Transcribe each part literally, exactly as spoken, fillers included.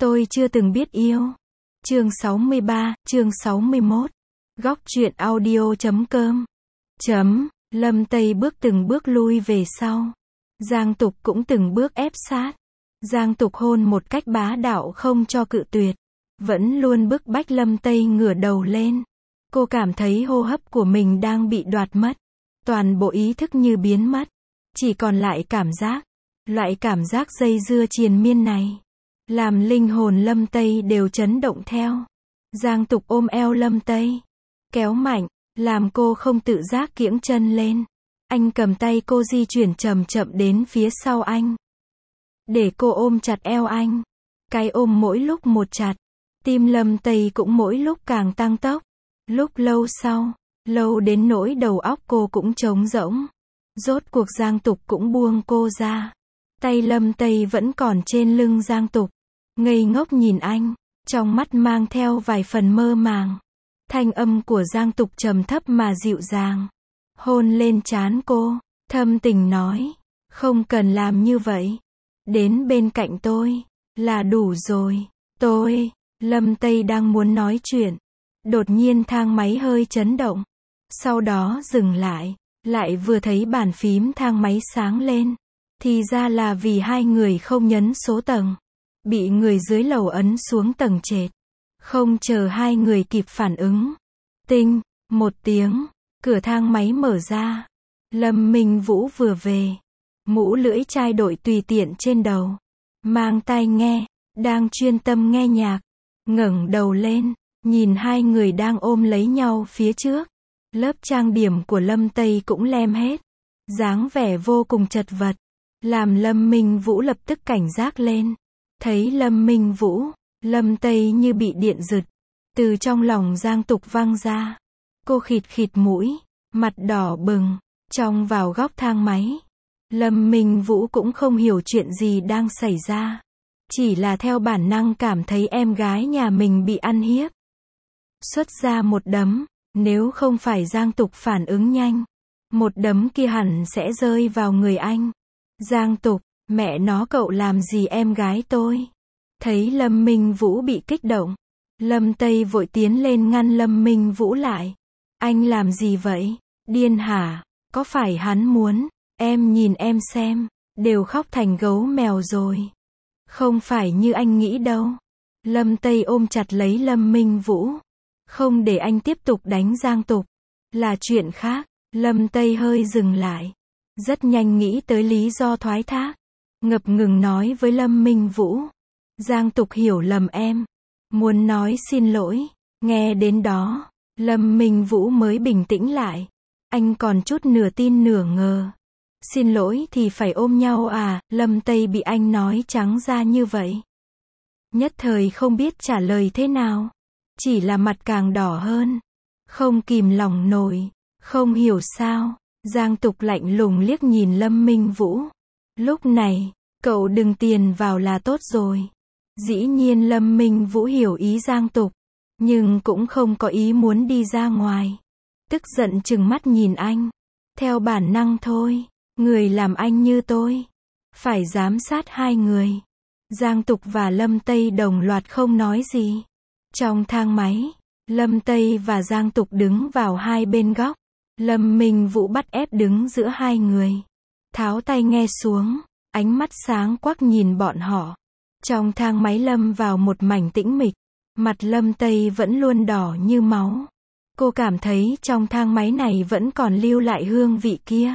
Tôi chưa từng biết yêu. Chương sáu mươi ba, chương sáu mươi mốt. Góc truyện audio chấm com. Chấm, Lâm Tây bước từng bước lui về sau. Giang Tục cũng từng bước ép sát. Giang Tục hôn một cách bá đạo không cho cự tuyệt. Vẫn luôn bức bách Lâm Tây ngửa đầu lên. Cô cảm thấy hô hấp của mình đang bị đoạt mất. Toàn bộ ý thức như biến mất. Chỉ còn lại cảm giác. Loại cảm giác dây dưa triền miên này. Làm linh hồn Lâm Tây đều chấn động theo. Giang Tục ôm eo Lâm Tây. Kéo mạnh, làm cô không tự giác kiễng chân lên. Anh cầm tay cô di chuyển chậm chậm đến phía sau anh. Để cô ôm chặt eo anh. Cái ôm mỗi lúc một chặt. Tim Lâm Tây cũng mỗi lúc càng tăng tốc. Lúc lâu sau, lâu đến nỗi đầu óc cô cũng trống rỗng. Rốt cuộc Giang Tục cũng buông cô ra. Tay Lâm Tây vẫn còn trên lưng Giang Tục. Ngây ngốc nhìn anh, trong mắt mang theo vài phần mơ màng. Thanh âm của Giang Tục trầm thấp mà dịu dàng. Hôn lên trán cô, thâm tình nói, không cần làm như vậy. Đến bên cạnh tôi, là đủ rồi. Tôi, Lâm Tây đang muốn nói chuyện. Đột nhiên thang máy hơi chấn động. Sau đó dừng lại, lại vừa thấy bàn phím thang máy sáng lên. Thì ra là vì hai người không nhấn số tầng. Bị người dưới lầu ấn xuống tầng trệt. Không chờ hai người kịp phản ứng. Tinh, một tiếng, cửa thang máy mở ra. Lâm Minh Vũ vừa về. Mũ lưỡi chai đội tùy tiện trên đầu. Mang tai nghe, đang chuyên tâm nghe nhạc. Ngẩng đầu lên, nhìn hai người đang ôm lấy nhau phía trước. Lớp trang điểm của Lâm Tây cũng lem hết. Dáng vẻ vô cùng chật vật. Làm Lâm Minh Vũ lập tức cảnh giác lên. Thấy Lâm Minh Vũ, Lâm Tây như bị điện giật. Từ trong lòng Giang Tục văng ra. Cô khịt khịt mũi, mặt đỏ bừng, trong vào góc thang máy. Lâm Minh Vũ cũng không hiểu chuyện gì đang xảy ra. Chỉ là theo bản năng cảm thấy em gái nhà mình bị ăn hiếp. Xuất ra một đấm, nếu không phải Giang Tục phản ứng nhanh. Một đấm kia hẳn sẽ rơi vào người anh. Giang Tục, mẹ nó cậu làm gì em gái tôi? Thấy Lâm Minh Vũ bị kích động. Lâm Tây vội tiến lên ngăn Lâm Minh Vũ lại. Anh làm gì vậy? Điên hả? Có phải hắn muốn? Em nhìn em xem. Đều khóc thành gấu mèo rồi. Không phải như anh nghĩ đâu. Lâm Tây ôm chặt lấy Lâm Minh Vũ. Không để anh tiếp tục đánh Giang Tục. Là chuyện khác. Lâm Tây hơi dừng lại. Rất nhanh nghĩ tới lý do thoái thác. Ngập ngừng nói với Lâm Minh Vũ. Giang Tục hiểu lầm em. Muốn nói xin lỗi. Nghe đến đó, Lâm Minh Vũ mới bình tĩnh lại. Anh còn chút nửa tin nửa ngờ. Xin lỗi thì phải ôm nhau à? Lâm Tây bị anh nói trắng ra như vậy. Nhất thời không biết trả lời thế nào. Chỉ là mặt càng đỏ hơn. Không kìm lòng nổi. Không hiểu sao. Giang Tục lạnh lùng liếc nhìn Lâm Minh Vũ. Lúc này, cậu đừng tiền vào là tốt rồi. Dĩ nhiên Lâm Minh Vũ hiểu ý Giang Tục. Nhưng cũng không có ý muốn đi ra ngoài. Tức giận trừng mắt nhìn anh. Theo bản năng thôi. Người làm anh như tôi. Phải giám sát hai người. Giang Tục và Lâm Tây đồng loạt không nói gì. Trong thang máy, Lâm Tây và Giang Tục đứng vào hai bên góc. Lâm Minh Vũ bắt ép đứng giữa hai người. Tháo tay nghe xuống. Ánh mắt sáng quắc nhìn bọn họ. Trong thang máy lâm vào một mảnh tĩnh mịch. Mặt Lâm Tây vẫn luôn đỏ như máu. Cô cảm thấy trong thang máy này vẫn còn lưu lại hương vị kia.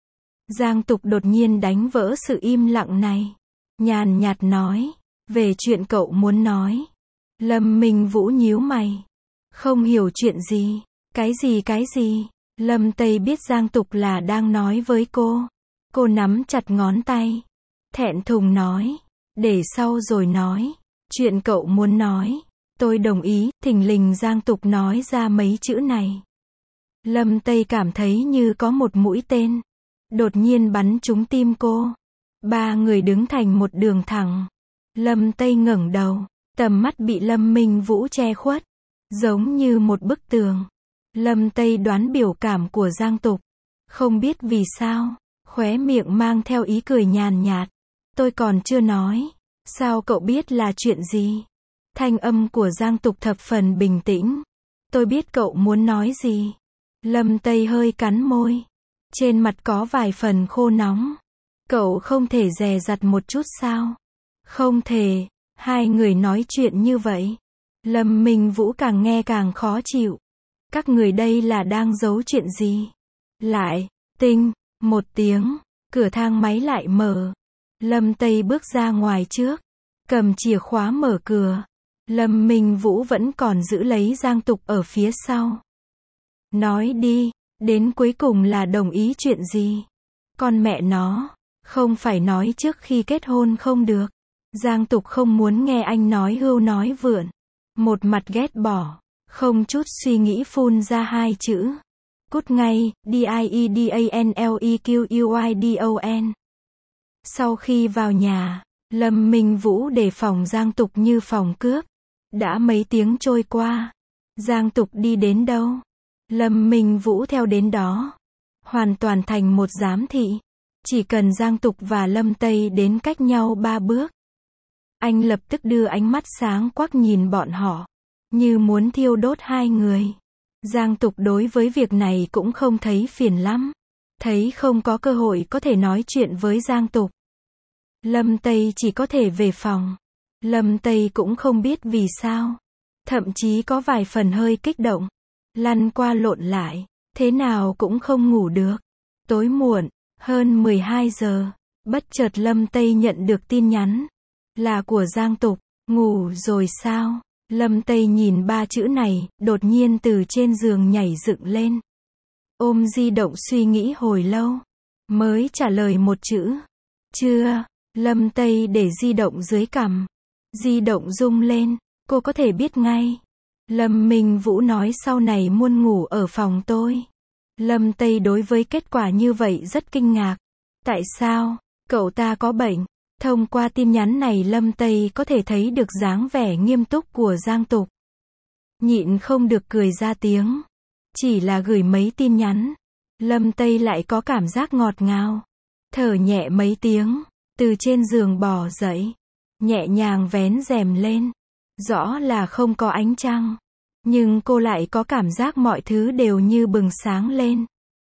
Giang Tục đột nhiên đánh vỡ sự im lặng này. Nhàn nhạt nói. Về chuyện cậu muốn nói. Lâm Minh Vũ nhíu mày. Không hiểu chuyện gì. Cái gì cái gì. Lâm Tây biết Giang Tục là đang nói với cô. Cô nắm chặt ngón tay. Thẹn thùng nói. Để sau rồi nói. Chuyện cậu muốn nói. Tôi đồng ý. Thình lình Giang Tục nói ra mấy chữ này. Lâm Tây cảm thấy như có một mũi tên. Đột nhiên bắn trúng tim cô. Ba người đứng thành một đường thẳng. Lâm Tây ngẩng đầu. Tầm mắt bị Lâm Minh Vũ che khuất. Giống như một bức tường. Lâm Tây đoán biểu cảm của Giang Tục. Không biết vì sao. Khóe miệng mang theo ý cười nhàn nhạt. Tôi còn chưa nói. Sao cậu biết là chuyện gì? Thanh âm của Giang Tục thập phần bình tĩnh. Tôi biết cậu muốn nói gì. Lâm Tây hơi cắn môi. Trên mặt có vài phần khô nóng. Cậu không thể dè dặt một chút sao? Không thể. Hai người nói chuyện như vậy. Lâm Minh Vũ càng nghe càng khó chịu. Các người đây là đang giấu chuyện gì? Lại, tinh, một tiếng, cửa thang máy lại mở. Lâm Tây bước ra ngoài trước, cầm chìa khóa mở cửa. Lâm Minh Vũ vẫn còn giữ lấy Giang Tục ở phía sau. Nói đi, đến cuối cùng là đồng ý chuyện gì? Con mẹ nó, không phải nói trước khi kết hôn không được. Giang Tục không muốn nghe anh nói hưu nói vượn. Một mặt ghét bỏ, không chút suy nghĩ phun ra hai chữ. Cút ngay, D I E D A N L E Q U I D O N. Sau khi vào nhà, Lâm Minh Vũ đề phòng Giang Tục như phòng cướp. Đã mấy tiếng trôi qua. Giang Tục đi đến đâu? Lâm Minh Vũ theo đến đó. Hoàn toàn thành một giám thị. Chỉ cần Giang Tục và Lâm Tây đến cách nhau ba bước. Anh lập tức đưa ánh mắt sáng quắc nhìn bọn họ. Như muốn thiêu đốt hai người. Giang Tục đối với việc này cũng không thấy phiền lắm. Thấy không có cơ hội có thể nói chuyện với Giang Tục. Lâm Tây chỉ có thể về phòng. Lâm Tây cũng không biết vì sao. Thậm chí có vài phần hơi kích động. Lăn qua lộn lại. Thế nào cũng không ngủ được. Tối muộn, hơn mười hai giờ. Bất chợt Lâm Tây nhận được tin nhắn. Là của Giang Tục. Ngủ rồi sao? Lâm Tây nhìn ba chữ này, đột nhiên từ trên giường nhảy dựng lên. Ôm di động suy nghĩ hồi lâu. Mới trả lời một chữ. Chưa. Lâm Tây để di động dưới cằm. Di động rung lên. Cô có thể biết ngay. Lâm Minh Vũ nói sau này muốn ngủ ở phòng tôi. Lâm Tây đối với kết quả như vậy rất kinh ngạc. Tại sao? Cậu ta có bệnh. Thông qua tin nhắn này Lâm Tây có thể thấy được dáng vẻ nghiêm túc của Giang Tục. Nhịn không được cười ra tiếng. Chỉ là gửi mấy tin nhắn. Lâm Tây lại có cảm giác ngọt ngào. Thở nhẹ mấy tiếng. Từ trên giường bò dậy. Nhẹ nhàng vén rèm lên. Rõ là không có ánh trăng. Nhưng cô lại có cảm giác mọi thứ đều như bừng sáng lên.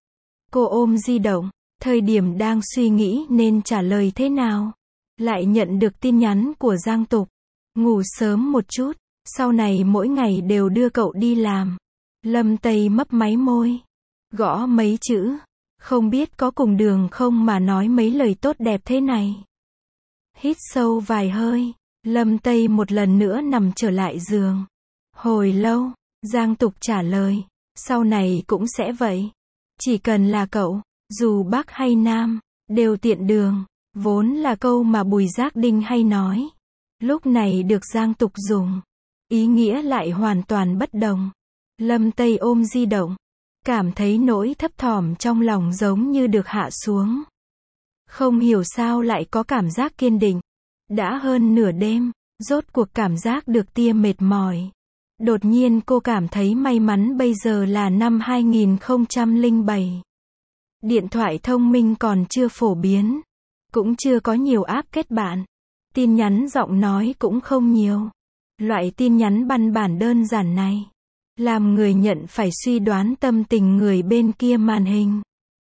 Cô ôm di động. Thời điểm đang suy nghĩ nên trả lời thế nào. Lại nhận được tin nhắn của Giang Tục. Ngủ sớm một chút. Sau này mỗi ngày đều đưa cậu đi làm. Lâm Tây mấp máy môi. Gõ mấy chữ. Không biết có cùng đường không mà nói mấy lời tốt đẹp thế này. Hít sâu vài hơi. Lâm Tây một lần nữa nằm trở lại giường. Hồi lâu, Giang Tục trả lời. Sau này cũng sẽ vậy. Chỉ cần là cậu, dù Bắc hay Nam, đều tiện đường. Vốn là câu mà Bùi Giác Đinh hay nói. Lúc này được Giang Tục dùng. Ý nghĩa lại hoàn toàn bất đồng. Lâm Tây ôm di động. Cảm thấy nỗi thấp thỏm trong lòng giống như được hạ xuống. Không hiểu sao lại có cảm giác kiên định. Đã hơn nửa đêm, rốt cuộc cảm giác được tia mệt mỏi. Đột nhiên cô cảm thấy may mắn bây giờ là năm hai nghìn không trăm lẻ bảy. Điện thoại thông minh còn chưa phổ biến. Cũng chưa có nhiều app kết bạn. Tin nhắn giọng nói cũng không nhiều. Loại tin nhắn băn bản đơn giản này. Làm người nhận phải suy đoán tâm tình người bên kia màn hình.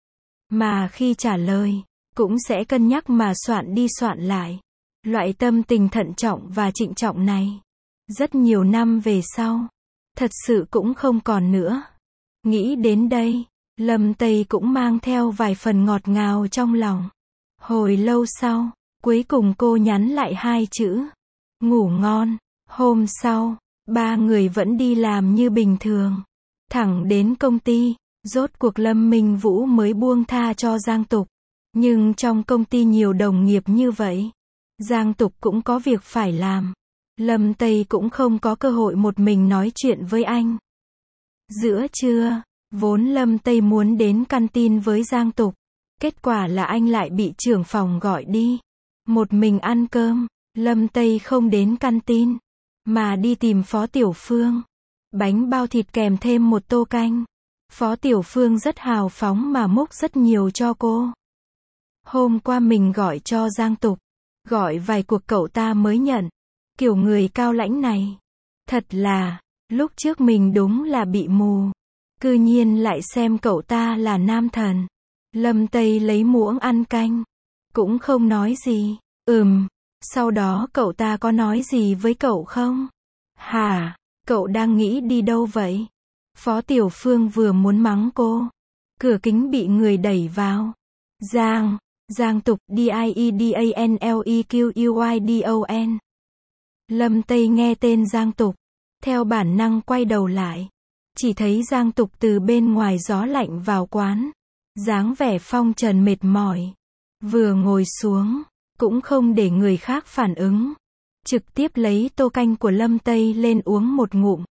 Mà khi trả lời, cũng sẽ cân nhắc mà soạn đi soạn lại. Loại tâm tình thận trọng và trịnh trọng này. Rất nhiều năm về sau. Thật sự cũng không còn nữa. Nghĩ đến đây, Lâm Tây cũng mang theo vài phần ngọt ngào trong lòng. Hồi lâu sau, cuối cùng cô nhắn lại hai chữ. Ngủ ngon. Hôm sau, ba người vẫn đi làm như bình thường. Thẳng đến công ty, rốt cuộc Lâm Minh Vũ mới buông tha cho Giang Tục. Nhưng trong công ty nhiều đồng nghiệp như vậy. Giang Tục cũng có việc phải làm. Lâm Tây cũng không có cơ hội một mình nói chuyện với anh. Giữa trưa, vốn Lâm Tây muốn đến canteen với Giang Tục. Kết quả là anh lại bị trưởng phòng gọi đi. Một mình ăn cơm, Lâm Tây không đến canteen, mà đi tìm Phó Tiểu Phương. Bánh bao thịt kèm thêm một tô canh. Phó Tiểu Phương rất hào phóng mà múc rất nhiều cho cô. Hôm qua mình gọi cho Giang Tục. Gọi vài cuộc cậu ta mới nhận. Kiểu người cao lãnh này. Thật là, lúc trước mình đúng là bị mù. Cư nhiên lại xem cậu ta là nam thần. Lâm Tây lấy muỗng ăn canh. Cũng không nói gì. Ừm. Sau đó cậu ta có nói gì với cậu không? Hả? Cậu đang nghĩ đi đâu vậy? Phó Tiểu Phương vừa muốn mắng cô. Cửa kính bị người đẩy vào. Giang. Giang Tục D I E D A N L E Q U I D O N. Lâm Tây nghe tên Giang Tục. Theo bản năng quay đầu lại. Chỉ thấy Giang Tục từ bên ngoài gió lạnh vào quán. Dáng vẻ phong trần mệt mỏi. Vừa ngồi xuống. Cũng không để người khác phản ứng. Trực tiếp lấy tô canh của Lâm Tây lên uống một ngụm.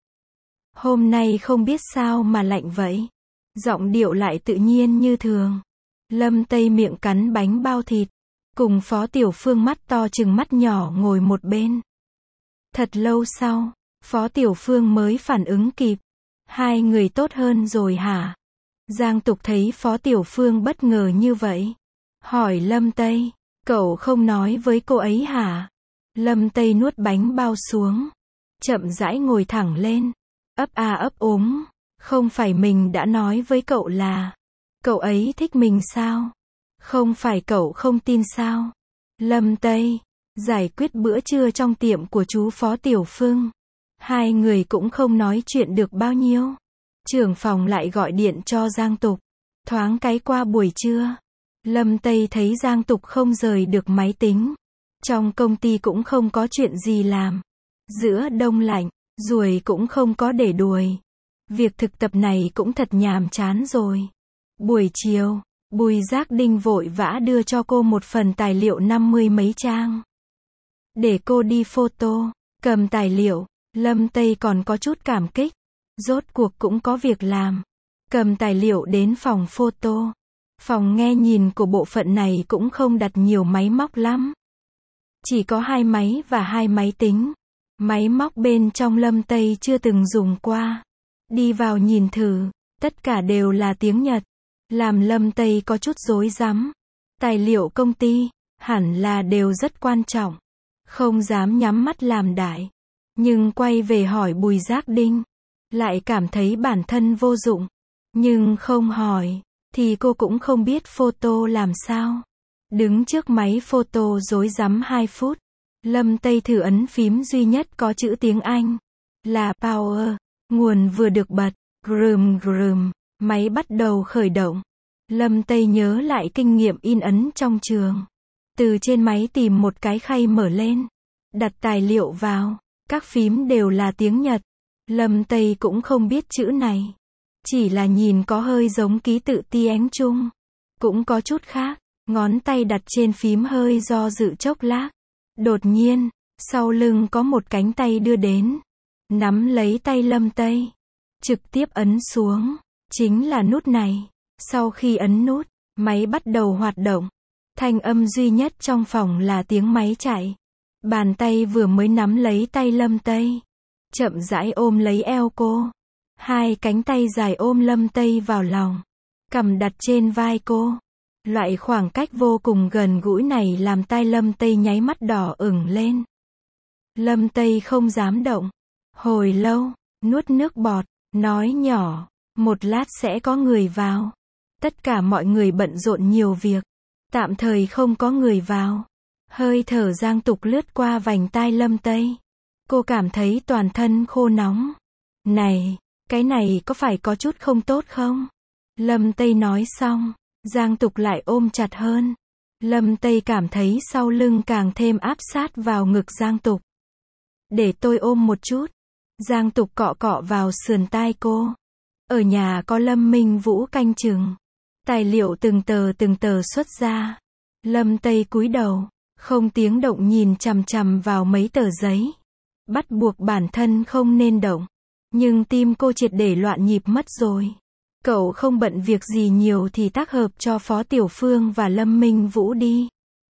Hôm nay không biết sao mà lạnh vậy. Giọng điệu lại tự nhiên như thường. Lâm Tây miệng cắn bánh bao thịt. Cùng Phó Tiểu Phương mắt to chừng mắt nhỏ ngồi một bên. Thật lâu sau, Phó Tiểu Phương mới phản ứng kịp. Hai người tốt hơn rồi hả? Giang Tục thấy Phó Tiểu Phương bất ngờ như vậy. Hỏi Lâm Tây, cậu không nói với cô ấy hả? Lâm Tây nuốt bánh bao xuống. Chậm rãi ngồi thẳng lên. Ấp a ấp úng. Không phải mình đã nói với cậu là cậu ấy thích mình sao? Không phải cậu không tin sao? Lâm Tây giải quyết bữa trưa trong tiệm của chú Phó Tiểu Phương. Hai người cũng không nói chuyện được bao nhiêu. Trưởng phòng lại gọi điện cho Giang Tục. Thoáng cái qua buổi trưa. Lâm Tây thấy Giang Tục không rời được máy tính. Trong công ty cũng không có chuyện gì làm. Giữa đông lạnh, ruồi cũng không có để đuổi. Việc thực tập này cũng thật nhàm chán rồi. Buổi chiều, Bùi Giác Đinh vội vã đưa cho cô một phần tài liệu năm mươi mấy trang. Để cô đi photo, cầm tài liệu, Lâm Tây còn có chút cảm kích. Rốt cuộc cũng có việc làm. Cầm tài liệu đến phòng photo. Phòng nghe nhìn của bộ phận này cũng không đặt nhiều máy móc lắm. Chỉ có hai máy và hai máy tính. Máy móc bên trong Lâm Tây chưa từng dùng qua. Đi vào nhìn thử, tất cả đều là tiếng Nhật. Làm Lâm Tây có chút rối rắm. Tài liệu công ty, hẳn là đều rất quan trọng. Không dám nhắm mắt làm đại. Nhưng quay về hỏi Bùi Giác Đinh. Lại cảm thấy bản thân vô dụng. Nhưng không hỏi, thì cô cũng không biết photo làm sao. Đứng trước máy photo rối rắm hai phút. Lâm Tây thử ấn phím duy nhất có chữ tiếng Anh. Là Power. Nguồn vừa được bật. Grum grum. Máy bắt đầu khởi động. Lâm Tây nhớ lại kinh nghiệm in ấn trong trường. Từ trên máy tìm một cái khay mở lên. Đặt tài liệu vào. Các phím đều là tiếng Nhật. Lâm Tây cũng không biết chữ này. Chỉ là nhìn có hơi giống ký tự tiếng Trung. Cũng có chút khác. Ngón tay đặt trên phím hơi do dự chốc lát. Đột nhiên, sau lưng có một cánh tay đưa đến. Nắm lấy tay Lâm Tây. Trực tiếp ấn xuống. Chính là nút này. Sau khi ấn nút, máy bắt đầu hoạt động. Thanh âm duy nhất trong phòng là tiếng máy chạy. Bàn tay vừa mới nắm lấy tay Lâm Tây. Chậm rãi ôm lấy eo cô. Hai cánh tay dài ôm Lâm Tây vào lòng. Cằm đặt trên vai cô. Loại khoảng cách vô cùng gần gũi này làm tai Lâm Tây nháy mắt đỏ ửng lên. Lâm Tây không dám động. Hồi lâu, nuốt nước bọt, nói nhỏ, một lát sẽ có người vào. Tất cả mọi người bận rộn nhiều việc. Tạm thời không có người vào. Hơi thở Giang Tục lướt qua vành tai Lâm Tây. Cô cảm thấy toàn thân khô nóng. Này, cái này có phải có chút không tốt không? Lâm Tây nói xong. Giang Tục lại ôm chặt hơn. Lâm Tây cảm thấy sau lưng càng thêm áp sát vào ngực Giang Tục. Để tôi ôm một chút. Giang Tục cọ cọ vào sườn tai cô. Ở nhà có Lâm Minh Vũ canh chừng. Tài liệu từng tờ từng tờ xuất ra. Lâm Tây cúi đầu, không tiếng động nhìn chằm chằm vào mấy tờ giấy. Bắt buộc bản thân không nên động. Nhưng tim cô triệt để loạn nhịp mất rồi. Cậu không bận việc gì nhiều thì tác hợp cho Phó Tiểu Phương và Lâm Minh Vũ đi.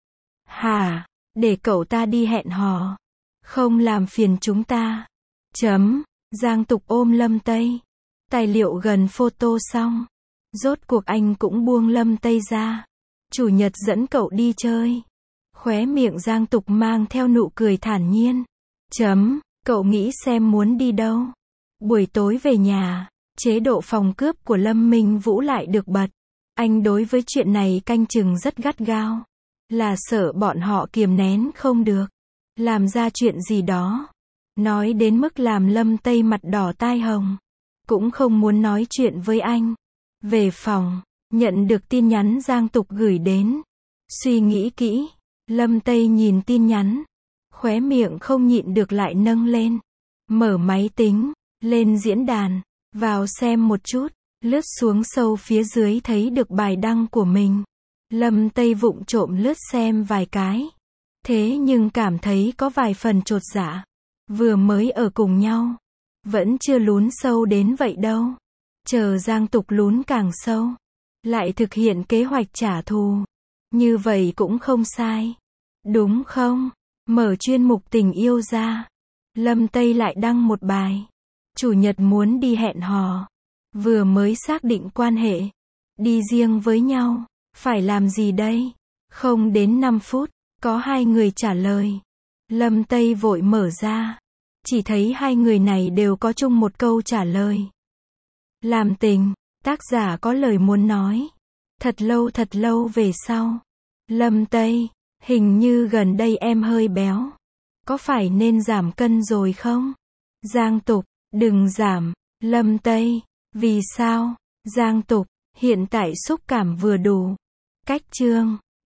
Hả? Để cậu ta đi hẹn hò. Không làm phiền chúng ta. Chấm. Giang Tục ôm Lâm Tây. Tài liệu gần photo xong. Rốt cuộc anh cũng buông Lâm Tây ra. Chủ nhật dẫn cậu đi chơi. Khóe miệng Giang Tục mang theo nụ cười thản nhiên. Chấm, cậu nghĩ xem muốn đi đâu? Buổi tối về nhà, chế độ phòng cướp của Lâm Minh Vũ lại được bật. Anh đối với chuyện này canh chừng rất gắt gao. Là sợ bọn họ kiềm nén không được. Làm ra chuyện gì đó. Nói đến mức làm Lâm Tây mặt đỏ tai hồng. Cũng không muốn nói chuyện với anh. Về phòng, nhận được tin nhắn Giang Tục gửi đến. Suy nghĩ kỹ, Lâm Tây nhìn tin nhắn. Khóe miệng không nhịn được lại nâng lên. Mở máy tính, lên diễn đàn, vào xem một chút. Lướt xuống sâu phía dưới thấy được bài đăng của mình. Lâm Tây vụng trộm lướt xem vài cái. Thế nhưng cảm thấy có vài phần chột dạ. Vừa mới ở cùng nhau. Vẫn chưa lún sâu đến vậy đâu. Chờ Giang Tục lún càng sâu. Lại thực hiện kế hoạch trả thù. Như vậy cũng không sai. Đúng không? Mở chuyên mục tình yêu ra. Lâm Tây lại đăng một bài. Chủ nhật muốn đi hẹn hò. Vừa mới xác định quan hệ. Đi riêng với nhau. Phải làm gì đây? Không đến năm phút. Có hai người trả lời. Lâm Tây vội mở ra. Chỉ thấy hai người này đều có chung một câu trả lời. Làm tình. Tác giả có lời muốn nói. Thật lâu thật lâu về sau. Lâm Tây. Hình như gần đây em hơi béo. Có phải nên giảm cân rồi không? Giang Tục. Đừng giảm. Lâm Tây. Vì sao? Giang Tục. Hiện tại xúc cảm vừa đủ. Cách chương.